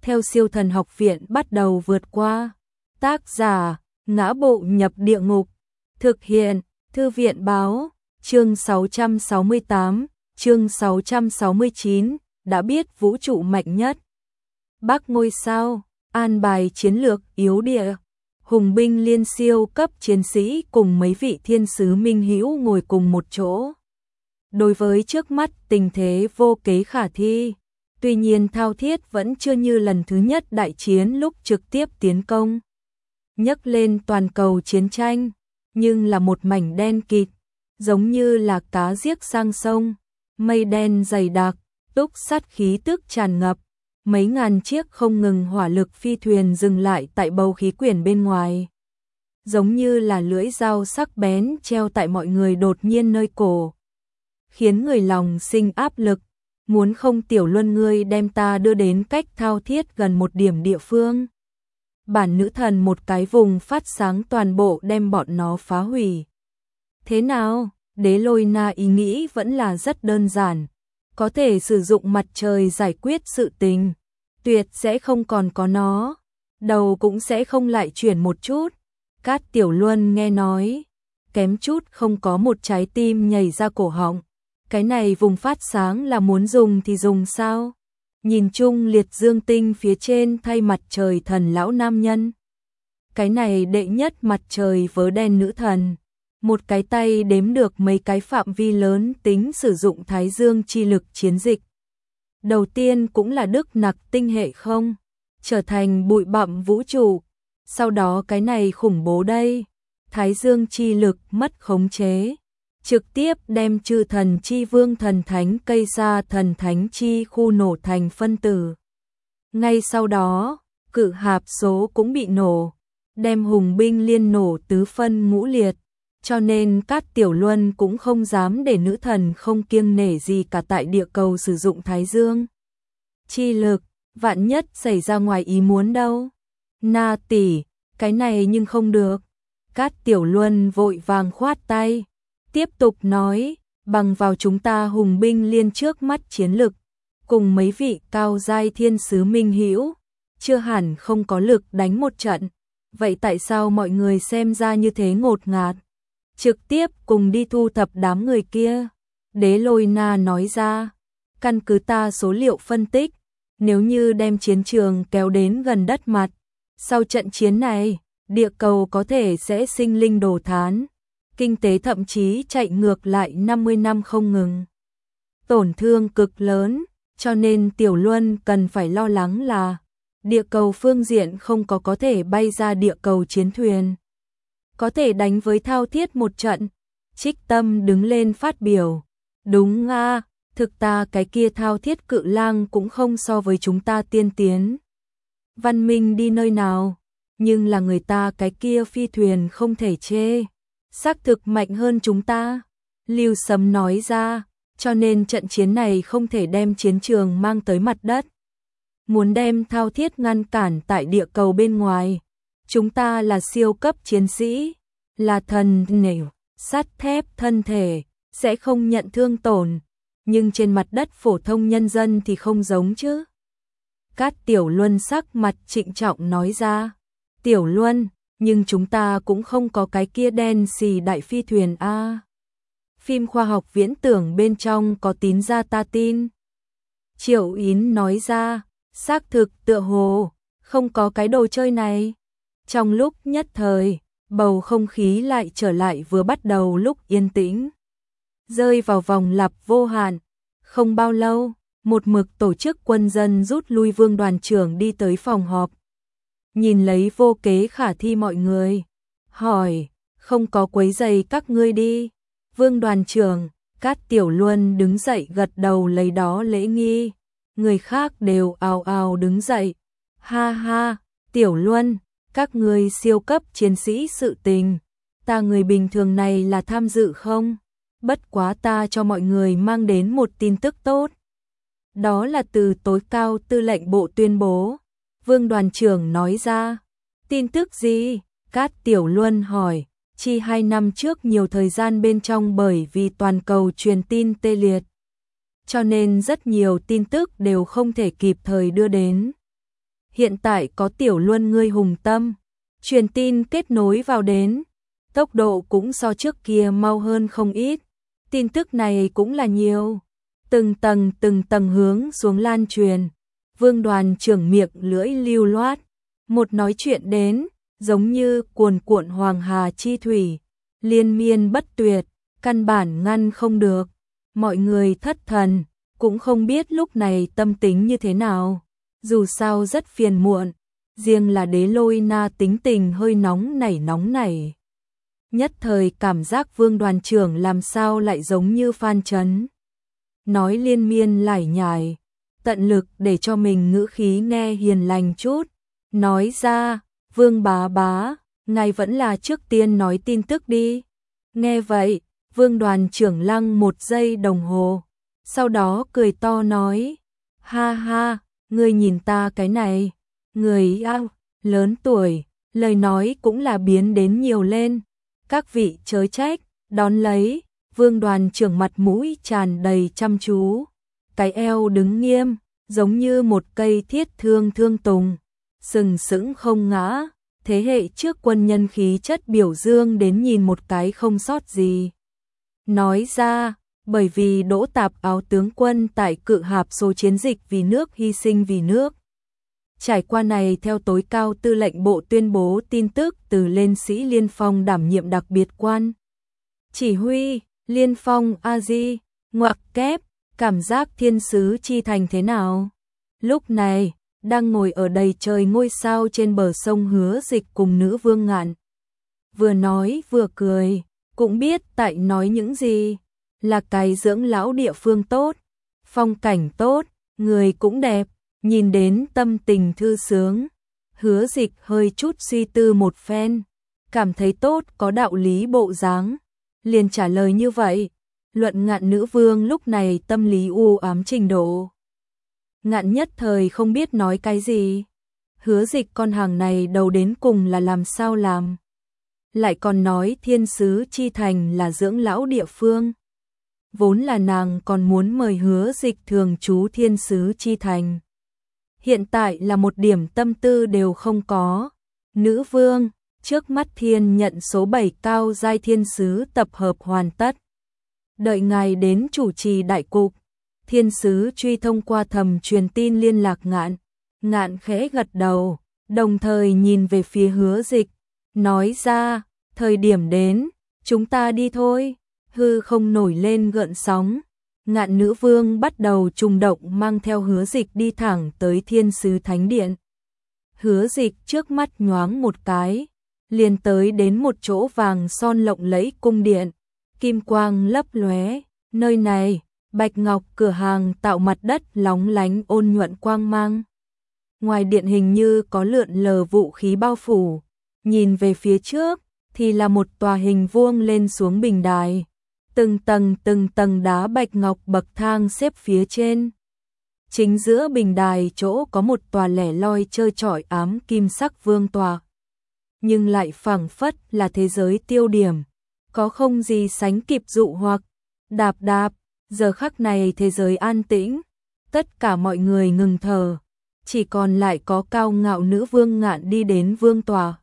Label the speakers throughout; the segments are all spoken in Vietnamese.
Speaker 1: theo Siêu Thần Học Viện bắt đầu vượt qua. Tác giả: Ngã Bộ Nhập Địa Ngục. Thực hiện: Thư viện báo. Chương 668, chương 669, đã biết vũ trụ mạnh nhất. Bắc ngôi sao, an bài chiến lược yếu địa. Hùng binh liên siêu cấp chiến sĩ cùng mấy vị thiên sứ minh hữu ngồi cùng một chỗ. Đối với trước mắt tình thế vô kế khả thi, tuy nhiên thao thiết vẫn chưa như lần thứ nhất đại chiến lúc trực tiếp tiến công, nhấc lên toàn cầu chiến tranh, nhưng là một mảnh đen kịt, giống như là cá giết sang sông, mây đen dày đặc, túc sát khí tức tràn ngập, mấy ngàn chiếc không ngừng hỏa lực phi thuyền dừng lại tại bầu khí quyển bên ngoài, giống như là lưỡi dao sắc bén treo tại mọi người đột nhiên nơi cổ, khiến người lòng sinh áp lực, muốn không Tiểu Luân ngươi đem ta đưa đến cách thao thiết gần một điểm địa phương. Bản nữ thần một cái vùng phát sáng toàn bộ đem bọn nó phá hủy. Thế nào, Đế Lôi Na ý nghĩ vẫn là rất đơn giản, có thể sử dụng mặt trời giải quyết sự tình, tuyệt sẽ không còn có nó, đầu cũng sẽ không lại chuyển một chút. Cát Tiểu Luân nghe nói, kém chút không có một trái tim nhảy ra cổ họng. Cái này vùng phát sáng là muốn dùng thì dùng sao? Nhìn chung liệt dương tinh phía trên thay mặt trời thần lão nam nhân. Cái này đệ nhất mặt trời vớ đen nữ thần. Một cái tay đếm được mấy cái phạm vi lớn tính sử dụng thái dương chi lực chiến dịch. Đầu tiên cũng là Đức Nặc tinh hệ không? Trở thành bụi bặm vũ trụ. Sau đó cái này khủng bố đây. Thái dương chi lực mất khống chế. Trực tiếp đem chư thần chi vương thần thánh cây sa thần thánh chi khu nổ thành phân tử. Ngay sau đó, cự hạp số cũng bị nổ, đem hùng binh liên nổ tứ phân ngũ liệt, cho nên Cát Tiểu Luân cũng không dám để nữ thần không kiêng nể gì cả tại địa cầu sử dụng thái dương chi lực, vạn nhất xảy ra ngoài ý muốn đâu. Na tỷ, cái này nhưng không được. Cát Tiểu Luân vội vàng khoát tay. Tiếp tục nói, bằng vào chúng ta hùng binh liên trước mắt chiến lực, cùng mấy vị cao giai thiên sứ minh hữu, chưa hẳn không có lực đánh một trận. Vậy tại sao mọi người xem ra như thế ngột ngạt? Trực tiếp cùng đi thu thập đám người kia. Đế Lôi Na nói ra, căn cứ ta số liệu phân tích, nếu như đem chiến trường kéo đến gần đất mặt, sau trận chiến này, địa cầu có thể sẽ sinh linh đồ thán. Kinh tế thậm chí chạy ngược lại 50 năm không ngừng. Tổn thương cực lớn, cho nên Tiểu Luân cần phải lo lắng là địa cầu phương diện không có thể bay ra địa cầu chiến thuyền. Có thể đánh với thao thiết một trận. Trích Tâm đứng lên phát biểu. Đúng nga, thực ta cái kia thao thiết cự lang cũng không so với chúng ta tiên tiến. Văn minh đi nơi nào, nhưng là người ta cái kia phi thuyền không thể chê. Xác thực mạnh hơn chúng ta, Lưu Sấm nói ra, cho nên trận chiến này không thể đem chiến trường mang tới mặt đất. Muốn đem thao thiết ngăn cản tại địa cầu bên ngoài, chúng ta là siêu cấp chiến sĩ, là thần nểu, sắt thép thân thể, sẽ không nhận thương tổn, nhưng trên mặt đất phổ thông nhân dân thì không giống chứ. Cát Tiểu Luân sắc mặt trịnh trọng nói ra, Tiểu Luân, nhưng chúng ta cũng không có cái kia đen xì đại phi thuyền a. Phim khoa học viễn tưởng bên trong có tín ra ta tin. Triệu Yến nói ra, xác thực tựa hồ, không có cái đồ chơi này. Trong lúc nhất thời, bầu không khí lại trở lại vừa bắt đầu lúc yên tĩnh. Rơi vào vòng lặp vô hạn. Không bao lâu, một mực tổ chức quân dân rút lui Vương đoàn trưởng đi tới phòng họp. Nhìn lấy vô kế khả thi mọi người, hỏi, không có quấy rầy các ngươi đi. Vương đoàn trưởng, Cát Tiểu Luân đứng dậy gật đầu lấy đó lễ nghi. Người khác đều ào ào đứng dậy. Ha ha, Tiểu Luân, các ngươi siêu cấp chiến sĩ sự tình. Ta người bình thường này là tham dự không? Bất quá ta cho mọi người mang đến một tin tức tốt. Đó là từ tối cao tư lệnh bộ tuyên bố. Vương đoàn trưởng nói ra. Tin tức gì? Cát Tiểu Luân hỏi. Chi 2 năm trước nhiều thời gian bên trong bởi vì toàn cầu truyền tin tê liệt. Cho nên rất nhiều tin tức đều không thể kịp thời đưa đến. hiện tại có Tiểu Luân ngươi hùng tâm, truyền tin kết nối vào đến, tốc độ cũng so trước kia mau hơn không ít, tin tức này cũng là nhiều, từng tầng hướng xuống lan truyền, Vương Đoàn trưởng miệng lưỡi lưu loát, một nói chuyện đến, giống như cuồn cuộn hoàng hà chi thủy, liên miên bất tuyệt, căn bản ngăn không được, mọi người thất thần, cũng không biết lúc này tâm tính như thế nào, dù sao rất phiền muộn, riêng là Đế Lôi Na tính tình hơi nóng nảy. Nhất thời cảm giác Vương Đoàn trưởng làm sao lại giống như Phan Chấn. Nói liên miên lải nhải, tận lực để cho mình ngữ khí nghe hiền lành chút, nói ra, Vương bá, ngài vẫn là trước tiên nói tin tức đi. Nghe vậy, Vương Đoàn trưởng lăng 1 giây đồng hồ, sau đó cười to nói, ha ha, ngươi nhìn ta cái này, người lớn tuổi, lời nói cũng là biến đến nhiều lên, các vị chớ trách, đón lấy, Vương Đoàn trưởng mặt mũi tràn đầy chăm chú, cái eo đứng nghiêm, giống như một cây thiết thương tùng, sừng sững không ngã, thế hệ trước quân nhân khí chất biểu dương đến nhìn một cái không sót gì. Nói ra, bởi vì Đỗ Tạp áo tướng quân tại Cự Hạp số chiến dịch vì nước hy sinh vì nước. Trải qua này theo tối cao tư lệnh bộ tuyên bố tin tức từ lên sĩ Liên Phong đảm nhiệm đặc biệt quan. Chỉ huy, Liên Phong A-di, ngoặc kép, cảm giác thiên sứ chi thành thế nào? Lúc này, đang ngồi ở đầy trời ngôi sao trên bờ sông Hứa Dịch cùng nữ Vương Ngạn. Vừa nói vừa cười, cũng biết tại nói những gì, là cái dưỡng lão địa phương tốt, phong cảnh tốt, người cũng đẹp, nhìn đến tâm tình thư sướng. Hứa Dịch hơi chút suy tư một phen, cảm thấy tốt có đạo lý bộ dáng, liền trả lời như vậy. Luận Ngạn nữ vương lúc này tâm lý u ám trình độ. Ngạn nhất thời không biết nói cái gì. Hứa Dịch con hàng này đầu đến cùng là làm sao làm. Lại còn nói thiên sứ chi thành là dưỡng lão địa phương. Vốn là nàng còn muốn mời Hứa Dịch thường trú thiên sứ chi thành. Hiện tại là một điểm tâm tư đều không có. Nữ vương, trước mắt thiên nhận số 7 cao giai thiên sứ tập hợp hoàn tất. Đợi ngài đến chủ trì đại cục. Thiên sứ truy thông qua thầm truyền tin liên lạc Ngạn. Ngạn khẽ gật đầu, đồng thời nhìn về phía Hứa Dịch, nói ra, thời điểm đến, chúng ta đi thôi. Hư không nổi lên gợn sóng. Ngạn nữ vương bắt đầu trùng động mang theo Hứa Dịch đi thẳng tới thiên sứ thánh điện. Hứa Dịch trước mắt nhoáng một cái, liền tới đến một chỗ vàng son lộng lẫy cung điện, kim quang lấp lóe, nơi này, bạch ngọc cửa hàng tạo mặt đất lóng lánh ôn nhuận quang mang. Ngoài điện hình như có lượn lờ vũ khí bao phủ, nhìn về phía trước thì là một tòa hình vuông lên xuống bình đài. Từng tầng đá bạch ngọc bậc thang xếp phía trên. Chính giữa bình đài chỗ có một tòa lẻ loi trơ trọi ám kim sắc vương tọa. Nhưng lại phảng phất là thế giới tiêu điểm, có không gì sánh kịp dụ hoặc. Đạp, giờ khắc này thế giới an tĩnh, tất cả mọi người ngừng thở, chỉ còn lại có cao ngạo nữ vương Ngạn đi đến vương tọa.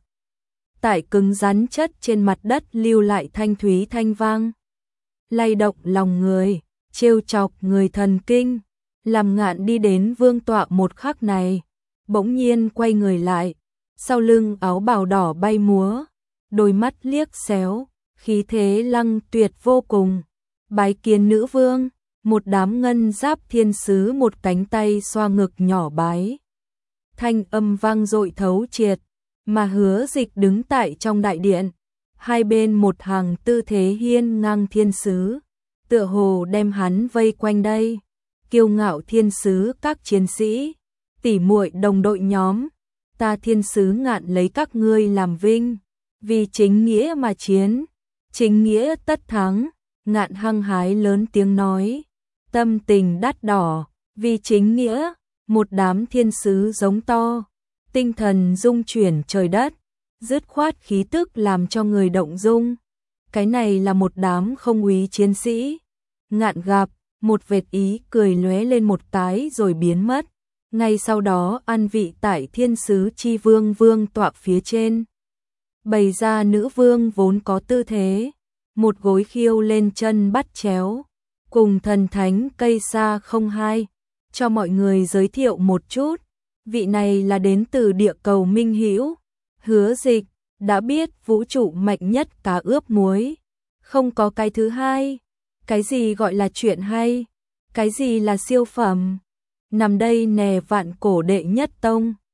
Speaker 1: Tại cứng rắn chất trên mặt đất lưu lại thanh thúy thanh vang. Lay động lòng người, trêu chọc người thần kinh, làm Ngạn đi đến vương tọa một khắc này, bỗng nhiên quay người lại, sau lưng áo bào đỏ bay múa, đôi mắt liếc xéo, khí thế lăng tuyệt vô cùng. Bái kiến nữ vương, một đám ngân giáp thiên sứ một cánh tay xoa ngực nhỏ bái. Thanh âm vang dội thấu triệt, mà Hứa Dịch đứng tại trong đại điện. Hai bên một hàng tư thế hiên ngang thiên sứ, tựa hồ đem hắn vây quanh đây. Kiêu ngạo thiên sứ các chiến sĩ, tỉ muội đồng đội nhóm, ta thiên sứ Ngạn lấy các ngươi làm vinh, vì chính nghĩa mà chiến, chính nghĩa tất thắng. Ngạn hăng hái lớn tiếng nói, tâm tình đắt đỏ, vì chính nghĩa, một đám thiên sứ giống to, tinh thần rung chuyển trời đất. Dứt khoát khí tức làm cho người động dung. Cái này là một đám không úy chiến sĩ. Ngạn gặp, một vệt ý cười lóe lên một cái rồi biến mất. Ngay sau đó an vị tại thiên sứ chi vương vương tọa phía trên. Bày ra nữ vương vốn có tư thế, một gối khiêu lên chân bắt chéo, cùng thần thánh cây sa không hai. Cho mọi người giới thiệu một chút, vị này là đến từ địa cầu Minh Hữu, Hứa Dịch, đã biết vũ trụ mạnh nhất cá ướp muối, không có cái thứ hai. Cái gì gọi là chuyện hay? Cái gì là siêu phẩm? Nằm đây nè vạn cổ đệ nhất tông.